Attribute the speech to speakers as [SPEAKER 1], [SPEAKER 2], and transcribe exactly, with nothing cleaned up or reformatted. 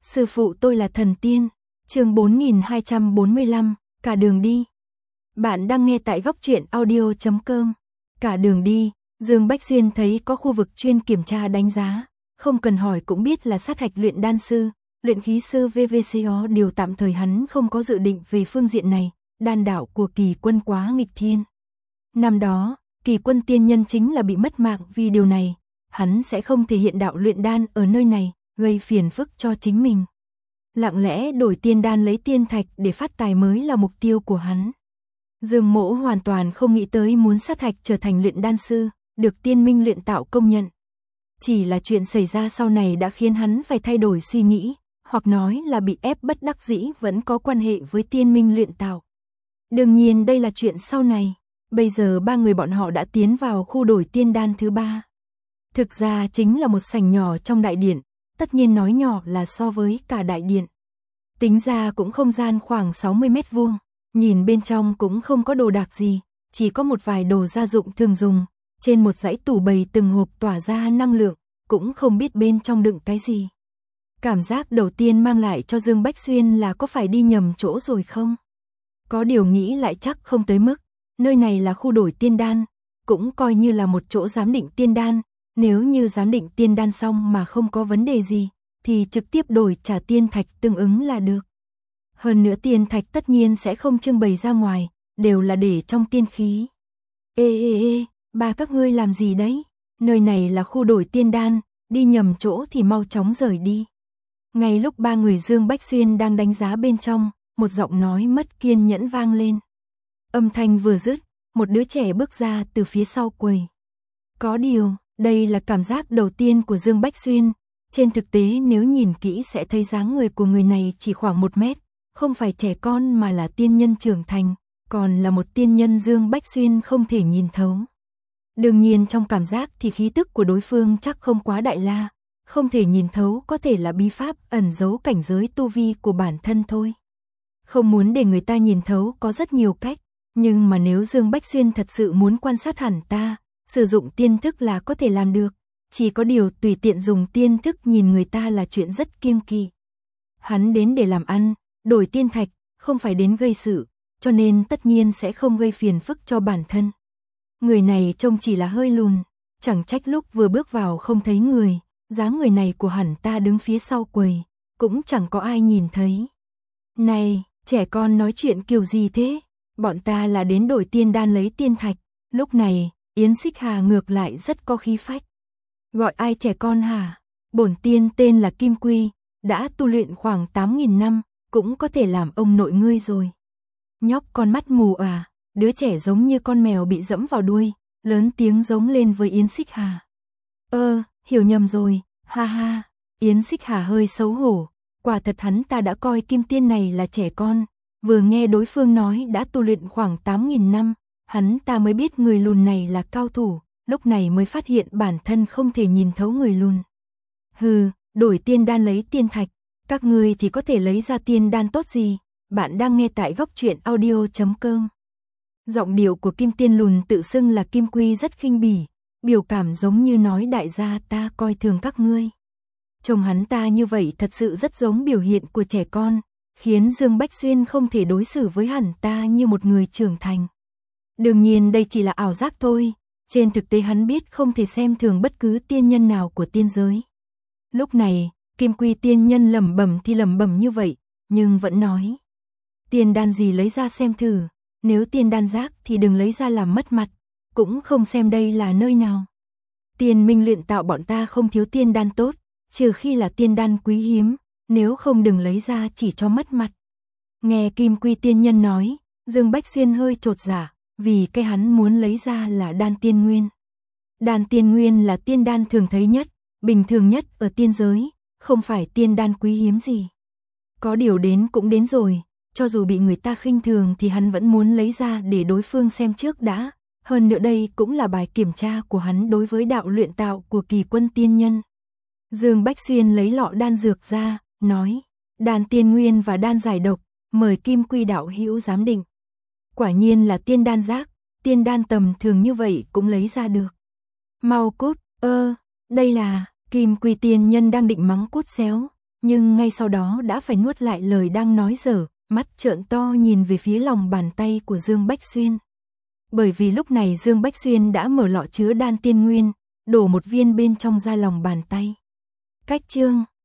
[SPEAKER 1] Sư phụ tôi là thần tiên. Chương bốn nghìn hai trăm bốn mươi lăm, cả đường đi. Bạn đang nghe tại góc truyện audio chấm com. Cả đường đi, Dương Bách Xuyên thấy có khu vực chuyên kiểm tra đánh giá, không cần hỏi cũng biết là sát hạch luyện đan sư, luyện khí sư vê vê xê o điều tạm thời hắn không có dự định về phương diện này, đan đạo của Kỳ Quân quá nghịch thiên. Năm đó, Kỳ Quân tiên nhân chính là bị mất mạng vì điều này, hắn sẽ không thể hiện đạo luyện đan ở nơi này, gây phiền phức cho chính mình. Lặng lẽ đổi tiên đan lấy tiên thạch để phát tài mới là mục tiêu của hắn. Dương Mỗ hoàn toàn không nghĩ tới muốn sát hạch trở thành luyện đan sư, được tiên minh luyện tạo công nhận. Chỉ là chuyện xảy ra sau này đã khiến hắn phải thay đổi suy nghĩ, hoặc nói là bị ép bất đắc dĩ vẫn có quan hệ với tiên minh luyện tạo. Đương nhiên đây là chuyện sau này, bây giờ ba người bọn họ đã tiến vào khu đổi tiên đan thứ ba. Thực ra chính là một sảnh nhỏ trong đại điện, tất nhiên nói nhỏ là so với cả đại điện. Tính ra cũng không gian khoảng sáu mươi mét vuông, nhìn bên trong cũng không có đồ đạc gì, chỉ có một vài đồ gia dụng thường dùng, trên một dãy tủ bày từng hộp tỏa ra năng lượng, cũng không biết bên trong đựng cái gì. Cảm giác đầu tiên mang lại cho Dương Bách Xuyên là có phải đi nhầm chỗ rồi không? Có điều nghĩ lại chắc không tới mức, nơi này là khu đổi tiên đan, cũng coi như là một chỗ giám định tiên đan, nếu như giám định tiên đan xong mà không có vấn đề gì, thì trực tiếp đổi trả tiên thạch tương ứng là được. Hơn nữa tiên thạch tất nhiên sẽ không trưng bày ra ngoài, đều là để trong tiên khí. Ê ê ê, ba các ngươi làm gì đấy? Nơi này là khu đổi tiên đan, đi nhầm chỗ thì mau chóng rời đi. Ngay lúc ba người Dương Bách Xuyên đang đánh giá bên trong, một giọng nói mất kiên nhẫn vang lên. Âm thanh vừa dứt, một đứa trẻ bước ra từ phía sau quầy. Có điều, đây là cảm giác đầu tiên của Dương Bách Xuyên. Trên thực tế nếu nhìn kỹ sẽ thấy dáng người của người này chỉ khoảng một mét, không phải trẻ con mà là tiên nhân trưởng thành, còn là một tiên nhân Dương Bách Xuyên không thể nhìn thấu. Đương nhiên trong cảm giác thì khí tức của đối phương chắc không quá đại la, không thể nhìn thấu có thể là bí pháp ẩn giấu cảnh giới tu vi của bản thân thôi. Không muốn để người ta nhìn thấu có rất nhiều cách, nhưng mà nếu Dương Bách Xuyên thật sự muốn quan sát hẳn ta, sử dụng tiên thức là có thể làm được, chỉ có điều tùy tiện dùng tiên thức nhìn người ta là chuyện rất kiêng kỵ. Hắn đến để làm ăn, đổi tiên thạch, không phải đến gây sự, cho nên tất nhiên sẽ không gây phiền phức cho bản thân. Người này trông chỉ là hơi lùn, chẳng trách lúc vừa bước vào không thấy người, dáng người này của hẳn ta đứng phía sau quầy, cũng chẳng có ai nhìn thấy. Này, trẻ con nói chuyện kiểu gì thế? Bọn ta là đến đổi tiên đan lấy tiên thạch. Lúc này, Yến Xích Hà ngược lại rất có khí phách. Gọi ai trẻ con hả? Bổn tiên tên là Kim Quy, đã tu luyện khoảng tám nghìn năm, cũng có thể làm ông nội ngươi rồi. Nhóc con mắt mù à? Đứa trẻ giống như con mèo bị dẫm vào đuôi, lớn tiếng giống lên với Yến Xích Hà. Ơ, hiểu nhầm rồi, ha ha. Yến Xích Hà hơi xấu hổ, quả thật hắn ta đã coi Kim Tiên này là trẻ con, vừa nghe đối phương nói đã tu luyện khoảng tám nghìn năm, hắn ta mới biết người lùn này là cao thủ, lúc này mới phát hiện bản thân không thể nhìn thấu người lùn. Hừ, đổi tiên đan lấy tiên thạch, các ngươi thì có thể lấy ra tiên đan tốt gì? Bạn đang nghe tại góc truyện audio chấm com. Giọng điệu của Kim Tiên lùn tự xưng là Kim Quy rất khinh bỉ, biểu cảm giống như nói đại gia ta coi thường các ngươi. Trông hắn ta như vậy thật sự rất giống biểu hiện của trẻ con, khiến Dương Bách Xuyên không thể đối xử với hắn ta như một người trưởng thành. Đương nhiên đây chỉ là ảo giác thôi, trên thực tế hắn biết không thể xem thường bất cứ tiên nhân nào của tiên giới. Lúc này, Kim Quy tiên nhân lẩm bẩm thì lẩm bẩm như vậy, nhưng vẫn nói. Tiên đan gì lấy ra xem thử, nếu tiên đan rác thì đừng lấy ra làm mất mặt, cũng không xem đây là nơi nào. Tiên minh luyện tạo bọn ta không thiếu tiên đan tốt, trừ khi là tiên đan quý hiếm, nếu không đừng lấy ra chỉ cho mất mặt. Nghe Kim Quy tiên nhân nói, Dương Bách Xuyên hơi chột dạ, vì cái hắn muốn lấy ra là đan tiên nguyên. Đan tiên nguyên là tiên đan thường thấy nhất, bình thường nhất ở tiên giới, không phải tiên đan quý hiếm gì. Có điều đến cũng đến rồi, cho dù bị người ta khinh thường thì hắn vẫn muốn lấy ra để đối phương xem trước đã. Hơn nữa đây cũng là bài kiểm tra của hắn đối với đạo luyện tạo của Kỳ Quân tiên nhân. Dương Bách Xuyên lấy lọ đan dược ra, nói, đan tiên nguyên và đan giải độc, mời Kim Quy đạo hữu giám định. Quả nhiên là tiên đan rác, tiên đan tầm thường như vậy cũng lấy ra được. Mau cút, ơ, đây là, Kim Quy tiên nhân đang định mắng cút xéo, nhưng ngay sau đó đã phải nuốt lại lời đang nói dở, mắt trợn to nhìn về phía lòng bàn tay của Dương Bách Xuyên. Bởi vì lúc này Dương Bách Xuyên đã mở lọ chứa đan tiên nguyên, đổ một viên bên trong ra lòng bàn tay. Cách chương